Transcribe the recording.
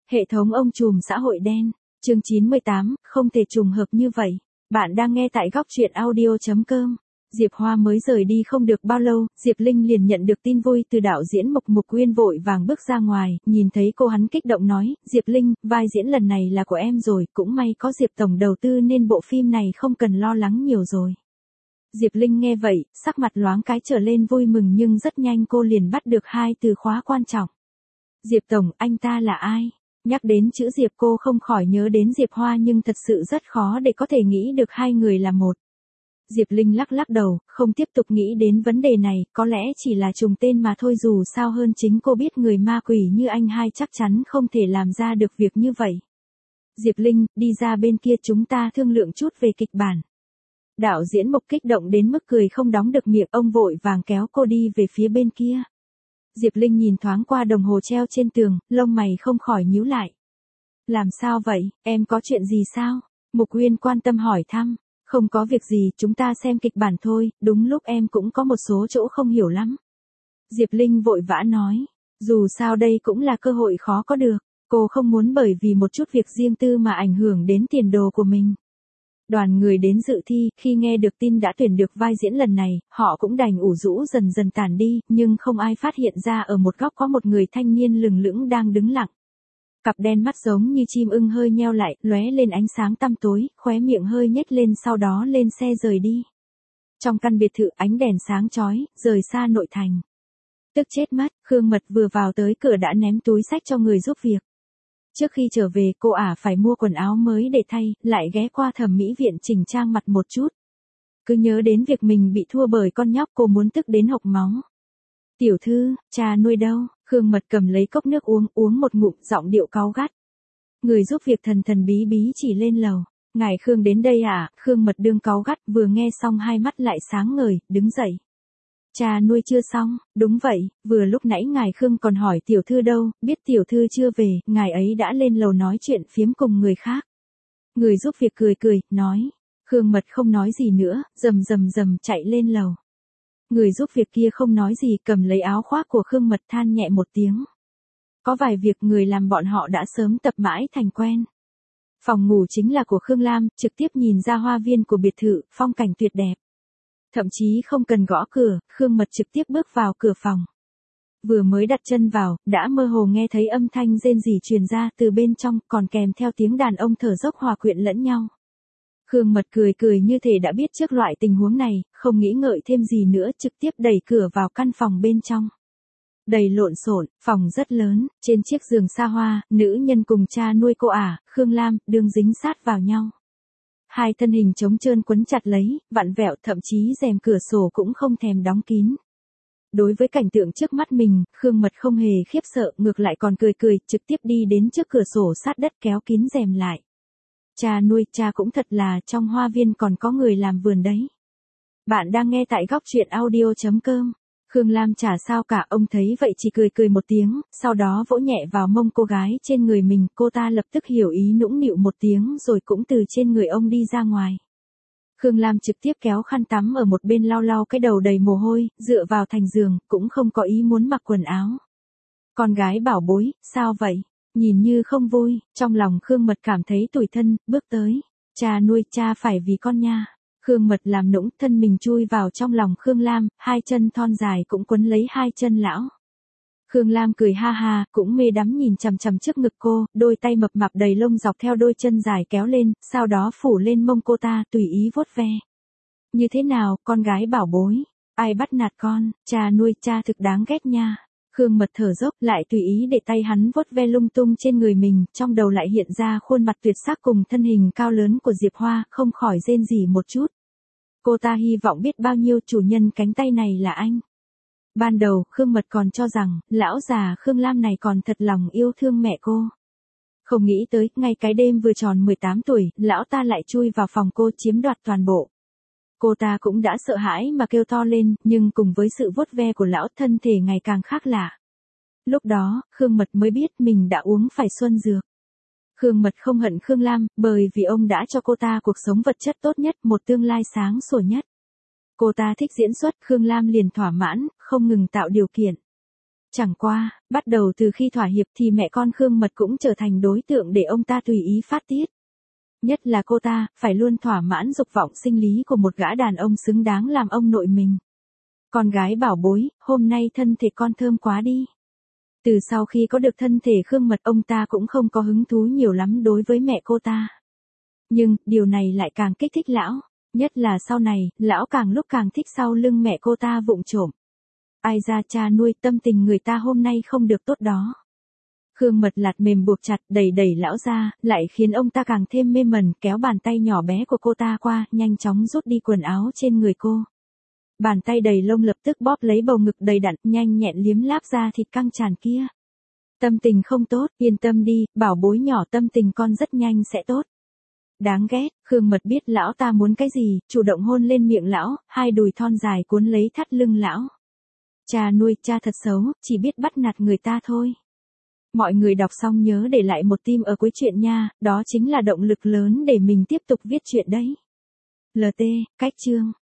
Hệ thống ông trùm xã hội đen. Chương 98, không thể trùng hợp như vậy. Bạn đang nghe tại góc truyện audio.com. Diệp Hoa mới rời đi không được bao lâu, Diệp Linh liền nhận được tin vui từ đạo diễn Mục Uyên vội vàng bước ra ngoài, nhìn thấy cô hắn kích động nói, Diệp Linh, vai diễn lần này là của em rồi, cũng may có Diệp Tổng đầu tư nên bộ phim này không cần lo lắng nhiều rồi. Diệp Linh nghe vậy, sắc mặt loáng cái trở lên vui mừng nhưng rất nhanh cô liền bắt được hai từ khóa quan trọng. Diệp Tổng, anh ta là ai? Nhắc đến chữ Diệp cô không khỏi nhớ đến Diệp Hoa nhưng thật sự rất khó để có thể nghĩ được hai người là một. Diệp Linh lắc lắc đầu, không tiếp tục nghĩ đến vấn đề này, có lẽ chỉ là trùng tên mà thôi dù sao hơn chính cô biết người ma quỷ như anh hai chắc chắn không thể làm ra được việc như vậy. Diệp Linh, đi ra bên kia chúng ta thương lượng chút về kịch bản. Đạo diễn Mục kích động đến mức cười không đóng được miệng, ông vội vàng kéo cô đi về phía bên kia. Diệp Linh nhìn thoáng qua đồng hồ treo trên tường, lông mày không khỏi nhíu lại. Làm sao vậy, em có chuyện gì sao? Mục Uyên quan tâm hỏi thăm. Không có việc gì, chúng ta xem kịch bản thôi, đúng lúc em cũng có một số chỗ không hiểu lắm. Diệp Linh vội vã nói, dù sao đây cũng là cơ hội khó có được, cô không muốn bởi vì một chút việc riêng tư mà ảnh hưởng đến tiền đồ của mình. Đoàn người đến dự thi, khi nghe được tin đã tuyển được vai diễn lần này, họ cũng đành ủ rũ dần dần tản đi, nhưng không ai phát hiện ra ở một góc có một người thanh niên lừng lững đang đứng lặng. Cặp đen mắt giống như chim ưng hơi nheo lại, lóe lên ánh sáng tăm tối, khóe miệng hơi nhếch lên sau đó lên xe rời đi. Trong căn biệt thự ánh đèn sáng chói, rời xa nội thành. Tức chết mất, Khương Mật vừa vào tới cửa đã ném túi xách cho người giúp việc. Trước khi trở về cô phải mua quần áo mới để thay, lại ghé qua thẩm mỹ viện chỉnh trang mặt một chút. Cứ nhớ đến việc mình bị thua bởi con nhóc cô muốn tức đến hộc máu. Tiểu thư, cha nuôi đâu? Khương Mật cầm lấy cốc nước uống một ngụm, giọng điệu cáu gắt. Người giúp việc thần thần bí bí chỉ lên lầu. Ngài Khương đến đây à? Khương Mật đương cáu gắt, vừa nghe xong hai mắt lại sáng ngời, đứng dậy. Cha nuôi chưa xong, đúng vậy, vừa lúc nãy ngài Khương còn hỏi tiểu thư đâu, biết tiểu thư chưa về, ngài ấy đã lên lầu nói chuyện phiếm cùng người khác. Người giúp việc cười, nói. Khương Mật không nói gì nữa, rầm chạy lên lầu. Người giúp việc kia không nói gì, cầm lấy áo khoác của Khương Mật than nhẹ một tiếng. Có vài việc người làm bọn họ đã sớm tập mãi thành quen. Phòng ngủ chính là của Khương Lam, trực tiếp nhìn ra hoa viên của biệt thự, phong cảnh tuyệt đẹp. Thậm chí không cần gõ cửa, Khương Mật trực tiếp bước vào cửa phòng. Vừa mới đặt chân vào, đã mơ hồ nghe thấy âm thanh rên rỉ truyền ra từ bên trong, còn kèm theo tiếng đàn ông thở dốc hòa quyện lẫn nhau. Khương Mật cười như thể đã biết trước loại tình huống này, không nghĩ ngợi thêm gì nữa, trực tiếp đẩy cửa vào căn phòng bên trong. Đầy lộn xộn, phòng rất lớn, trên chiếc giường xa hoa, nữ nhân cùng cha nuôi cô Khương Lam, đương dính sát vào nhau. Hai thân hình trống trơn quấn chặt lấy, vặn vẹo, thậm chí rèm cửa sổ cũng không thèm đóng kín. Đối với cảnh tượng trước mắt mình, Khương Mật không hề khiếp sợ, ngược lại còn cười, trực tiếp đi đến trước cửa sổ sát đất kéo kín rèm lại. Cha nuôi, cha cũng thật là, trong hoa viên còn có người làm vườn đấy. Bạn đang nghe tại góc truyện audio.com. Khương Lam chả sao cả, ông thấy vậy chỉ cười một tiếng, sau đó vỗ nhẹ vào mông cô gái trên người mình, cô ta lập tức hiểu ý nũng nịu một tiếng rồi cũng từ trên người ông đi ra ngoài. Khương Lam trực tiếp kéo khăn tắm ở một bên lau cái đầu đầy mồ hôi, dựa vào thành giường, cũng không có ý muốn mặc quần áo. Con gái bảo bối, sao vậy? Nhìn như không vui, trong lòng Khương Mật cảm thấy tủi thân, bước tới. Cha nuôi, cha phải vì con nha. Khương Mật làm nũng, thân mình chui vào trong lòng Khương Lam, hai chân thon dài cũng quấn lấy hai chân lão. Khương Lam cười ha ha, cũng mê đắm nhìn chằm trước ngực cô, đôi tay mập mạp đầy lông dọc theo đôi chân dài kéo lên, sau đó phủ lên mông cô ta, tùy ý vuốt ve. Như thế nào, con gái bảo bối? Ai bắt nạt con? Cha nuôi, cha thực đáng ghét nha. Khương Mật thở dốc, lại tùy ý để tay hắn vuốt ve lung tung trên người mình, trong đầu lại hiện ra khuôn mặt tuyệt sắc cùng thân hình cao lớn của Diệp Hoa, không khỏi rên rỉ một chút. Cô ta hy vọng biết bao nhiêu chủ nhân cánh tay này là anh. Ban đầu, Khương Mật còn cho rằng, lão già Khương Lam này còn thật lòng yêu thương mẹ cô. Không nghĩ tới, ngay cái đêm vừa tròn 18 tuổi, lão ta lại chui vào phòng cô chiếm đoạt toàn bộ. Cô ta cũng đã sợ hãi mà kêu to lên, nhưng cùng với sự vuốt ve của lão, thân thể ngày càng khác lạ. Lúc đó, Khương Mật mới biết mình đã uống phải xuân dược. Khương Mật không hận Khương Lam, bởi vì ông đã cho cô ta cuộc sống vật chất tốt nhất, một tương lai sáng sủa nhất. Cô ta thích diễn xuất, Khương Lam liền thỏa mãn, không ngừng tạo điều kiện. Chẳng qua, bắt đầu từ khi thỏa hiệp thì mẹ con Khương Mật cũng trở thành đối tượng để ông ta tùy ý phát tiết. Nhất là cô ta, phải luôn thỏa mãn dục vọng sinh lý của một gã đàn ông xứng đáng làm ông nội mình. Con gái bảo bối, hôm nay thân thể con thơm quá đi. Từ sau khi có được thân thể Khương Mật, ông ta cũng không có hứng thú nhiều lắm đối với mẹ cô ta. Nhưng, điều này lại càng kích thích lão. Nhất là sau này, lão càng lúc càng thích sau lưng mẹ cô ta vụng trộm. Ai ra cha nuôi, tâm tình người ta hôm nay không được tốt đó. Khương Mật lạt mềm buộc chặt, đẩy lão ra, lại khiến ông ta càng thêm mê mẩn, kéo bàn tay nhỏ bé của cô ta qua, nhanh chóng rút đi quần áo trên người cô. Bàn tay đầy lông lập tức bóp lấy bầu ngực đầy đặn, nhanh nhẹn liếm láp da thịt căng tràn kia. Tâm tình không tốt, yên tâm đi, bảo bối nhỏ, tâm tình con rất nhanh sẽ tốt. Đáng ghét, Khương Mật biết lão ta muốn cái gì, chủ động hôn lên miệng lão, hai đùi thon dài cuốn lấy thắt lưng lão. Cha nuôi, cha thật xấu, chỉ biết bắt nạt người ta thôi. Mọi người đọc xong nhớ để lại một tim ở cuối chuyện nha, đó chính là động lực lớn để mình tiếp tục viết chuyện đấy. LT, cách chương.